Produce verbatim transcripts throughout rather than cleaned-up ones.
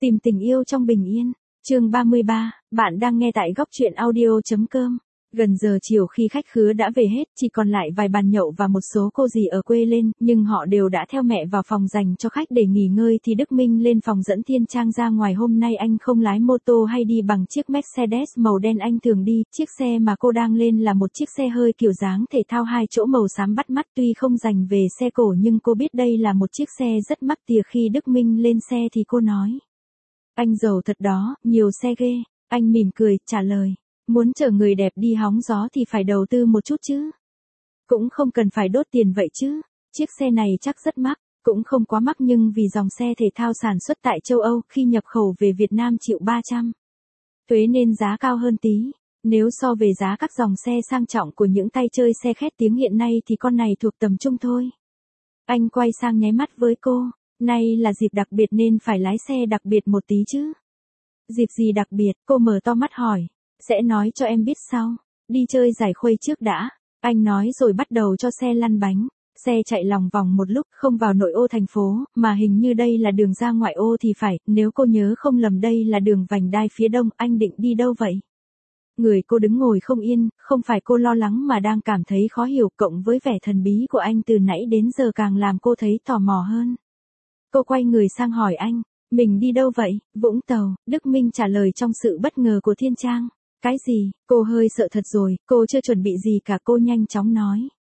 Tìm tình yêu trong bình yên. Chương ba mươi ba, bạn đang nghe tại góc truyện audio.com. Gần giờ chiều khi khách khứa đã về hết, chỉ còn lại vài bàn nhậu và một số cô dì ở quê lên, nhưng họ đều đã theo mẹ vào phòng dành cho khách để nghỉ ngơi thì Đức Minh lên phòng dẫn Thiên Trang ra ngoài. Hôm nay anh không lái mô tô hay đi bằng chiếc Mercedes màu đen anh thường đi, chiếc xe mà cô đang lên là một chiếc xe hơi kiểu dáng thể thao hai chỗ màu xám bắt mắt. Tuy không dành về xe cổ nhưng cô biết đây là một chiếc xe rất mắc tiền. Khi Đức Minh lên xe thì cô nói: "Anh giàu thật đó, nhiều xe ghê." Anh mỉm cười, trả lời: "Muốn chở người đẹp đi hóng gió thì phải đầu tư một chút chứ. Cũng không cần phải đốt tiền vậy chứ. Chiếc xe này chắc rất mắc." Cũng không quá mắc, nhưng vì dòng xe thể thao sản xuất tại châu Âu, khi nhập khẩu về Việt Nam chịu ba trăm thuế nên giá cao hơn tí. Nếu so về giá các dòng xe sang trọng của những tay chơi xe khét tiếng hiện nay thì con này thuộc tầm trung thôi. Anh quay sang nháy mắt với cô: "Nay là dịp đặc biệt nên phải lái xe đặc biệt một tí chứ." "Dịp gì đặc biệt?" Cô mở to mắt hỏi. "Sẽ nói cho em biết sau. Đi chơi giải khuây trước đã." Anh nói rồi bắt đầu cho xe lăn bánh. Xe chạy lòng vòng một lúc, không vào nội ô thành phố, mà hình như đây là đường ra ngoại ô thì phải, nếu cô nhớ không lầm đây là đường vành đai phía đông. Anh định đi đâu vậy? Người cô đứng ngồi không yên, không phải cô lo lắng mà đang cảm thấy khó hiểu, cộng với vẻ thần bí của anh từ nãy đến giờ càng làm cô thấy tò mò hơn. Cô quay người sang hỏi anh: "Mình đi đâu vậy?" "Vũng Tàu." Đức Minh trả lời trong sự bất ngờ của Thiên Trang. "Cái gì?" Cô hơi sợ thật rồi, cô chưa chuẩn bị gì cả. Cô nhanh chóng nói: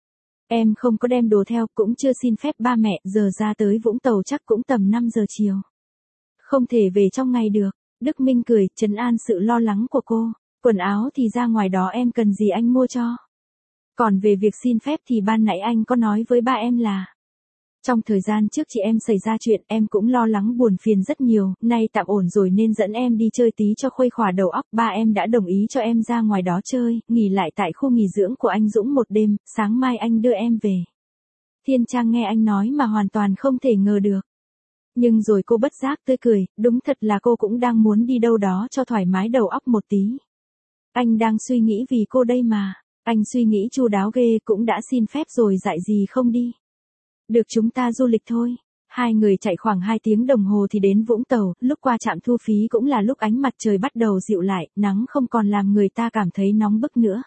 "Em không có đem đồ theo, cũng chưa xin phép ba mẹ, giờ ra tới Vũng Tàu chắc cũng tầm năm giờ chiều. Không thể về trong ngày được." Đức Minh cười, trấn an sự lo lắng của cô. "Quần áo thì ra ngoài đó em cần gì anh mua cho. Còn về việc xin phép thì ban nãy anh có nói với ba em là trong thời gian trước chị em xảy ra chuyện, em cũng lo lắng buồn phiền rất nhiều, nay tạm ổn rồi nên dẫn em đi chơi tí cho khuây khỏa đầu óc. Ba em đã đồng ý cho em ra ngoài đó chơi, nghỉ lại tại khu nghỉ dưỡng của anh Dũng một đêm, sáng mai anh đưa em về." Thiên Trang nghe anh nói mà hoàn toàn không thể ngờ được. Nhưng rồi cô bất giác tươi cười, đúng thật là cô cũng đang muốn đi đâu đó cho thoải mái đầu óc một tí. Anh đang suy nghĩ vì cô đây mà. Anh suy nghĩ chu đáo ghê, cũng đã xin phép rồi dại gì không đi. "Được, chúng ta du lịch thôi." Hai người chạy khoảng hai tiếng đồng hồ thì đến Vũng Tàu, lúc qua trạm thu phí cũng là lúc ánh mặt trời bắt đầu dịu lại, nắng không còn làm người ta cảm thấy nóng bức nữa.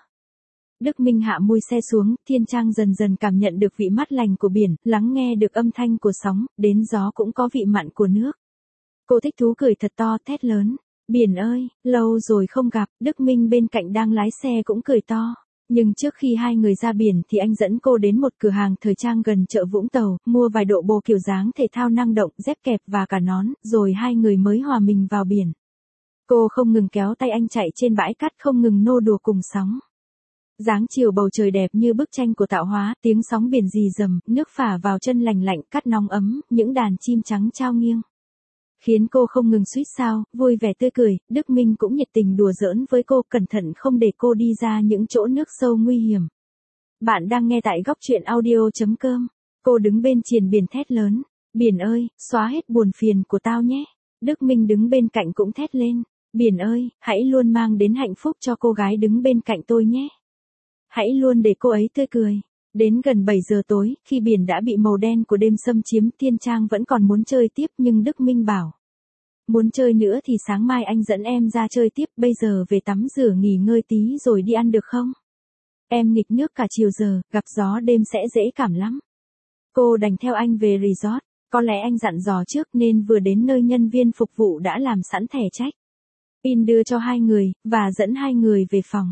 Đức Minh hạ mui xe xuống, Thiên Trang dần dần cảm nhận được vị mát lành của biển, lắng nghe được âm thanh của sóng, đến gió cũng có vị mặn của nước. Cô thích thú cười thật to, thét lớn: "Biển ơi, lâu rồi không gặp." Đức Minh bên cạnh đang lái xe cũng cười to. Nhưng trước khi hai người ra biển thì anh dẫn cô đến một cửa hàng thời trang gần chợ Vũng Tàu, mua vài bộ đồ kiểu dáng thể thao năng động, dép kẹp và cả nón, rồi hai người mới hòa mình vào biển. Cô không ngừng kéo tay anh chạy trên bãi cát, không ngừng nô đùa cùng sóng. Dáng chiều bầu trời đẹp như bức tranh của tạo hóa, tiếng sóng biển rì rầm, nước phả vào chân lành lạnh, cát nóng ấm, những đàn chim trắng chao nghiêng, khiến cô không ngừng suýt sao, vui vẻ tươi cười. Đức Minh cũng nhiệt tình đùa giỡn với cô, cẩn thận không để cô đi ra những chỗ nước sâu nguy hiểm. Bạn đang nghe tại góc truyện audio.com. Cô đứng bên triền biển thét lớn: "Biển ơi, xóa hết buồn phiền của tao nhé." Đức Minh đứng bên cạnh cũng thét lên: "Biển ơi, hãy luôn mang đến hạnh phúc cho cô gái đứng bên cạnh tôi nhé. Hãy luôn để cô ấy tươi cười." Đến gần bảy giờ tối, khi biển đã bị màu đen của đêm xâm chiếm, Thiên Trang vẫn còn muốn chơi tiếp nhưng Đức Minh bảo: "Muốn chơi nữa thì sáng mai anh dẫn em ra chơi tiếp, bây giờ về tắm rửa nghỉ ngơi tí rồi đi ăn được không? Em nghịch nước cả chiều giờ, gặp gió đêm sẽ dễ cảm lắm." Cô đành theo anh về resort. Có lẽ anh dặn dò trước nên vừa đến nơi nhân viên phục vụ đã làm sẵn thẻ check-in đưa cho hai người, và dẫn hai người về phòng.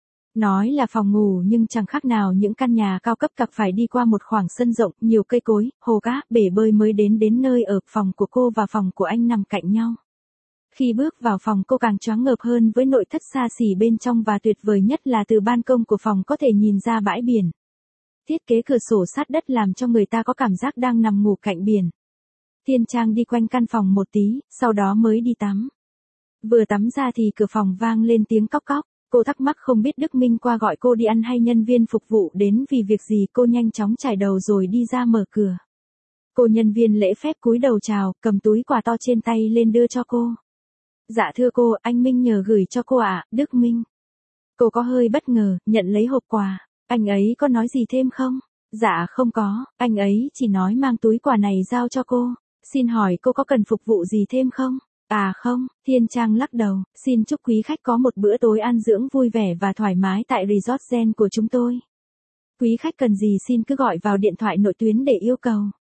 Nói là phòng ngủ nhưng chẳng khác nào những căn nhà cao cấp cặp, phải đi qua một khoảng sân rộng, nhiều cây cối, hồ cá, bể bơi mới đến đến nơi ở. Phòng của cô và phòng của anh nằm cạnh nhau. Khi bước vào phòng cô càng choáng ngợp hơn với nội thất xa xỉ bên trong, và tuyệt vời nhất là từ ban công của phòng có thể nhìn ra bãi biển. Thiết kế cửa sổ sát đất làm cho người ta có cảm giác đang nằm ngủ cạnh biển. Thiên Trang đi quanh căn phòng một tí, sau đó mới đi tắm. Vừa tắm ra thì cửa phòng vang lên tiếng cóc cóc. Cô thắc mắc không biết Đức Minh qua gọi cô đi ăn hay nhân viên phục vụ đến vì việc gì. Cô nhanh chóng chải đầu rồi đi ra mở cửa. Cô nhân viên lễ phép cúi đầu chào, cầm túi quà to trên tay lên đưa cho cô. "Dạ thưa cô, anh Minh nhờ gửi cho cô ạ." "Đức Minh." Cô có hơi bất ngờ, nhận lấy hộp quà. "Anh ấy có nói gì thêm không?" "Dạ không có, anh ấy chỉ nói mang túi quà này giao cho cô. Xin hỏi cô có cần phục vụ gì thêm không?" À không, Thiên Trang lắc đầu, xin chúc quý khách có một bữa tối ăn dưỡng vui vẻ và thoải mái tại Resort Zen của chúng tôi. Quý khách cần gì xin cứ gọi vào điện thoại nội tuyến để yêu cầu.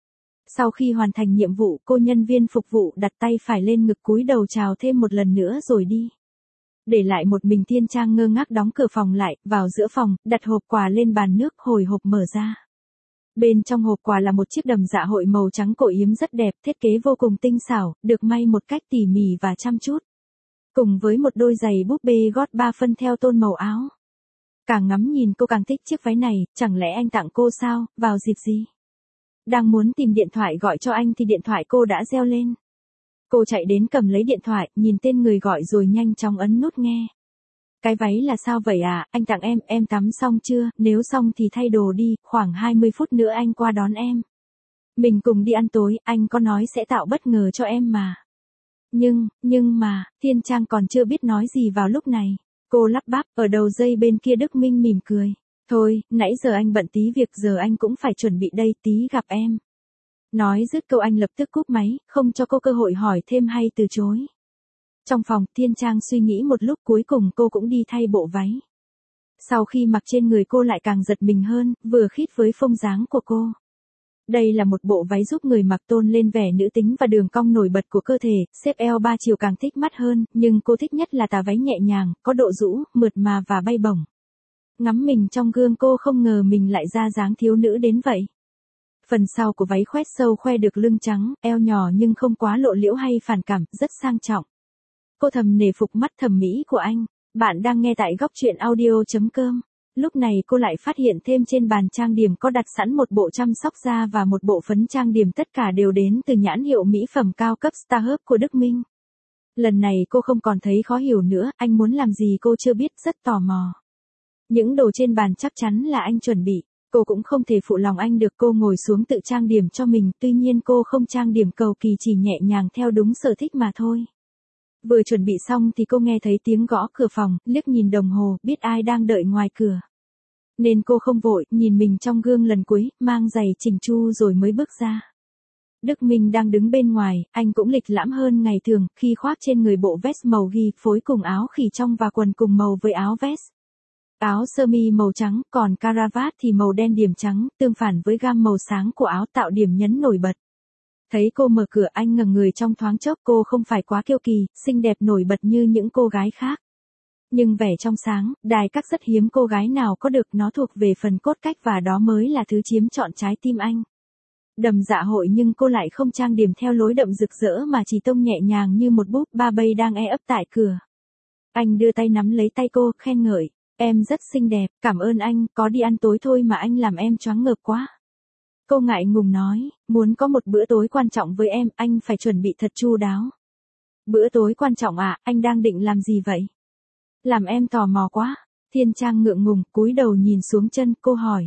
Sau khi hoàn thành nhiệm vụ, cô nhân viên phục vụ đặt tay phải lên ngực cúi đầu chào thêm một lần nữa rồi đi. Để lại một mình Thiên Trang ngơ ngác đóng cửa phòng lại, vào giữa phòng, đặt hộp quà lên bàn nước, hồi hộp mở ra. Bên trong hộp quà là một chiếc đầm dạ hội màu trắng cổ yếm rất đẹp, thiết kế vô cùng tinh xảo, được may một cách tỉ mỉ và chăm chút. Cùng với một đôi giày búp bê gót ba phân theo tông màu áo. Càng ngắm nhìn cô càng thích chiếc váy này, chẳng lẽ anh tặng cô sao, vào dịp gì? Đang muốn tìm điện thoại gọi cho anh thì điện thoại cô đã reo lên. Cô chạy đến cầm lấy điện thoại, nhìn tên người gọi rồi nhanh chóng ấn nút nghe. Cái váy là sao vậy à, anh tặng em, em tắm xong chưa, nếu xong thì thay đồ đi, khoảng hai mươi phút nữa anh qua đón em. Mình cùng đi ăn tối, anh có nói sẽ tạo bất ngờ cho em mà. Nhưng, nhưng mà, Thiên Trang còn chưa biết nói gì vào lúc này. Cô lắp bắp, ở đầu dây bên kia Đức Minh mỉm cười. Thôi, nãy giờ anh bận tí việc giờ anh cũng phải chuẩn bị đây, tí gặp em. Nói dứt câu anh lập tức cúp máy, không cho cô cơ hội hỏi thêm hay từ chối. Trong phòng, Thiên Trang suy nghĩ một lúc cuối cùng cô cũng đi thay bộ váy. Sau khi mặc trên người cô lại càng giật mình hơn, vừa khít với phông dáng của cô. Đây là một bộ váy giúp người mặc tôn lên vẻ nữ tính và đường cong nổi bật của cơ thể, xếp eo ba chiều càng thích mắt hơn, nhưng cô thích nhất là tà váy nhẹ nhàng, có độ rũ, mượt mà và bay bổng. Ngắm mình trong gương cô không ngờ mình lại ra dáng thiếu nữ đến vậy. Phần sau của váy khoét sâu khoe được lưng trắng, eo nhỏ nhưng không quá lộ liễu hay phản cảm, rất sang trọng. Cô thầm nể phục mắt thẩm mỹ của anh. Bạn đang nghe tại góc truyện audio chấm com. Lúc này cô lại phát hiện thêm trên bàn trang điểm có đặt sẵn một bộ chăm sóc da và một bộ phấn trang điểm, tất cả đều đến từ nhãn hiệu mỹ phẩm cao cấp Starhub của Đức Minh. Lần này cô không còn thấy khó hiểu nữa, anh muốn làm gì cô chưa biết, rất tò mò. Những đồ trên bàn chắc chắn là anh chuẩn bị. Cô cũng không thể phụ lòng anh được, cô ngồi xuống tự trang điểm cho mình, tuy nhiên cô không trang điểm cầu kỳ, chỉ nhẹ nhàng theo đúng sở thích mà thôi. Vừa chuẩn bị xong thì cô nghe thấy tiếng gõ cửa phòng, liếc nhìn đồng hồ, biết ai đang đợi ngoài cửa. Nên cô không vội, nhìn mình trong gương lần cuối, mang giày chỉnh chu rồi mới bước ra. Đức Minh đang đứng bên ngoài, anh cũng lịch lãm hơn ngày thường, khi khoác trên người bộ vest màu ghi phối cùng áo khỉ trong và quần cùng màu với áo vest. Áo sơ mi màu trắng, còn caravat thì màu đen điểm trắng, tương phản với gam màu sáng của áo tạo điểm nhấn nổi bật. Thấy cô mở cửa anh ngẩng người trong thoáng chốc, cô không phải quá kiêu kỳ, xinh đẹp nổi bật như những cô gái khác. Nhưng vẻ trong sáng, đài các rất hiếm cô gái nào có được, nó thuộc về phần cốt cách và đó mới là thứ chiếm trọn trái tim anh. Đầm dạ hội nhưng cô lại không trang điểm theo lối đậm rực rỡ mà chỉ tông nhẹ nhàng như một búp ba bay đang e ấp tại cửa. Anh đưa tay nắm lấy tay cô, khen ngợi. Em rất xinh đẹp, cảm ơn anh, có đi ăn tối thôi mà anh làm em choáng ngợp quá. Cô ngại ngùng nói, muốn có một bữa tối quan trọng với em, anh phải chuẩn bị thật chu đáo. Bữa tối quan trọng à, anh đang định làm gì vậy? Làm em tò mò quá. Thiên Trang ngượng ngùng, cúi đầu nhìn xuống chân, cô hỏi.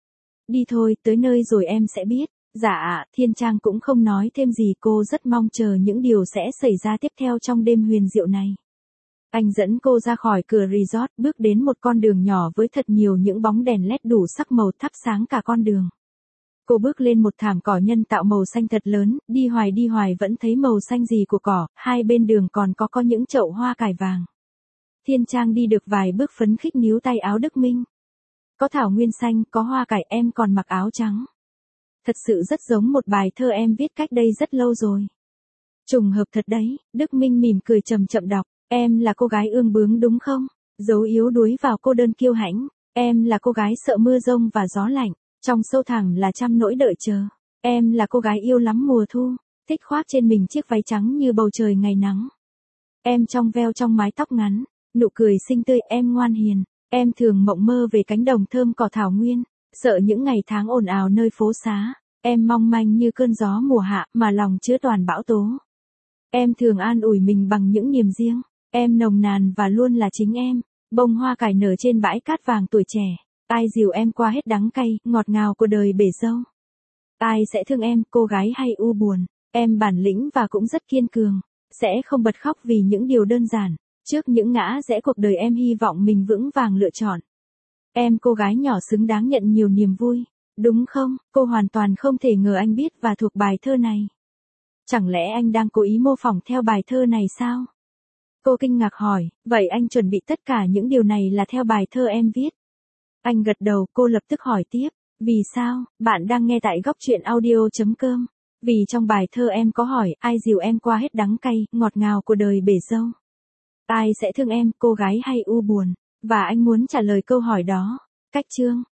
Đi thôi, tới nơi rồi em sẽ biết. Dạ ạ, Thiên Trang cũng không nói thêm gì, cô rất mong chờ những điều sẽ xảy ra tiếp theo trong đêm huyền diệu này. Anh dẫn cô ra khỏi cửa resort, bước đến một con đường nhỏ với thật nhiều những bóng đèn led đủ sắc màu thắp sáng cả con đường. Cô bước lên một thảm cỏ nhân tạo màu xanh thật lớn, đi hoài đi hoài vẫn thấy màu xanh gì của cỏ, hai bên đường còn có có những chậu hoa cải vàng. Thiên Trang đi được vài bước phấn khích níu tay áo Đức Minh. Có thảo nguyên xanh, có hoa cải, em còn mặc áo trắng. Thật sự rất giống một bài thơ em viết cách đây rất lâu rồi. Trùng hợp thật đấy, Đức Minh mỉm cười chậm chậm đọc. Em là cô gái ương bướng đúng không? Giấu yếu đuối vào cô đơn kiêu hãnh. Em là cô gái sợ mưa rông và gió lạnh. Trong sâu thẳm là trăm nỗi đợi chờ. Em là cô gái yêu lắm mùa thu. Thích khoác trên mình chiếc váy trắng như bầu trời ngày nắng. Em trong veo trong mái tóc ngắn. Nụ cười xinh tươi, em ngoan hiền. Em thường mộng mơ về cánh đồng thơm cỏ thảo nguyên. Sợ những ngày tháng ồn ào nơi phố xá. Em mong manh như cơn gió mùa hạ mà lòng chứa toàn bão tố. Em thường an ủi mình bằng những niềm riêng. Em nồng nàn và luôn là chính em. Bông hoa cải nở trên bãi cát vàng tuổi trẻ. Ai dìu em qua hết đắng cay, ngọt ngào của đời bể dâu. Ai sẽ thương em, cô gái hay u buồn. Em bản lĩnh và cũng rất kiên cường. Sẽ không bật khóc vì những điều đơn giản. Trước những ngã rẽ cuộc đời em hy vọng mình vững vàng lựa chọn. Em cô gái nhỏ xứng đáng nhận nhiều niềm vui. Đúng không? Cô hoàn toàn không thể ngờ anh biết và thuộc bài thơ này. Chẳng lẽ anh đang cố ý mô phỏng theo bài thơ này sao? Cô kinh ngạc hỏi, vậy anh chuẩn bị tất cả những điều này là theo bài thơ em viết? Anh gật đầu, cô lập tức hỏi tiếp, vì sao? Bạn đang nghe tại góc truyện audio.com. Vì trong bài thơ em có hỏi, ai dìu em qua hết đắng cay, ngọt ngào của đời bể dâu? Ai sẽ thương em, cô gái hay u buồn? Và anh muốn trả lời câu hỏi đó. Cách chương